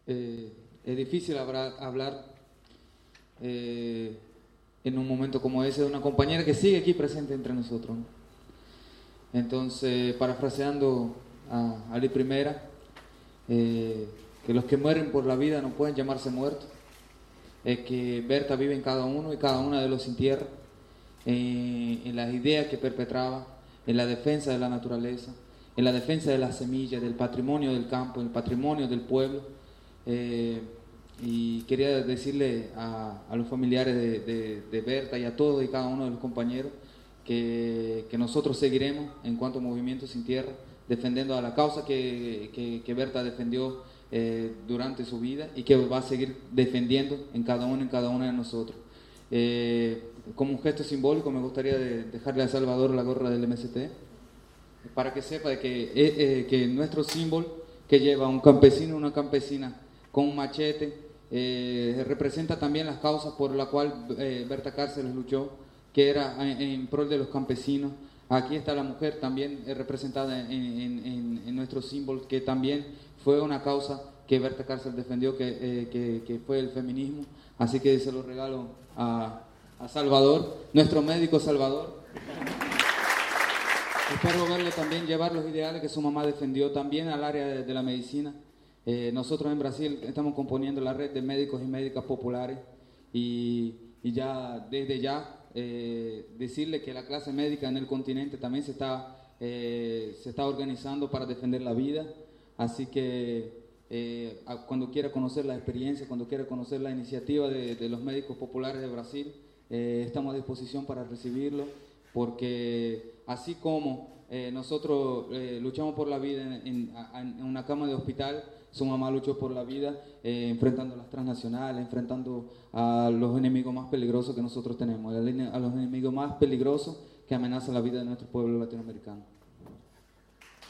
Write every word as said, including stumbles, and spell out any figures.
Eh, es difícil hablar, hablar eh, en un momento como ese de una compañera que sigue aquí presente entre nosotros, ¿no? Entonces, parafraseando a Ali Primera, eh, que los que mueren por la vida no pueden llamarse muertos, es que Berta vive en cada uno y cada una de los sin tierra, eh, en las ideas que perpetraba, en la defensa de la naturaleza, en la defensa de las semillas, del patrimonio del campo, del patrimonio del pueblo. Eh, y quería decirle a, a los familiares de, de, de Berta y a todos y cada uno de los compañeros que, que nosotros seguiremos en cuanto a Movimiento Sin Tierra, defendiendo a la causa que, que, que Berta defendió eh, durante su vida y que va a seguir defendiendo en cada uno en cada una de nosotros. Eh, como un gesto simbólico me gustaría de dejarle a Salvador la gorra del M S T para que sepa de que, eh, eh, que nuestro símbolo que lleva un campesino y una campesina con un machete eh, representa también las causas por las cuales eh, Berta Cáceres luchó, que era en, en prol de los campesinos. Aquí está la mujer también eh, representada en, en, en, en nuestro símbolo, que también fue una causa que Berta Cáceres defendió, que, eh, que, que fue el feminismo. Así que se lo regalo a, a Salvador, nuestro médico Salvador. Espero verle también llevar los ideales que su mamá defendió también al área de, de la medicina. Eh, nosotros en Brasil estamos componiendo la red de médicos y médicas populares y, y ya desde ya eh, decirle que la clase médica en el continente también se está, eh, se está organizando para defender la vida. Así que eh, a, cuando quiera conocer la experiencia, cuando quiera conocer la iniciativa de, de los médicos populares de Brasil, eh, estamos a disposición para recibirlo, porque así como eh, nosotros eh, luchamos por la vida en, en, en una cama de hospital, su mamá luchó por la vida eh, enfrentando a las transnacionales, enfrentando a los enemigos más peligrosos que nosotros tenemos, a los enemigos más peligrosos que amenazan la vida de nuestro pueblo latinoamericano.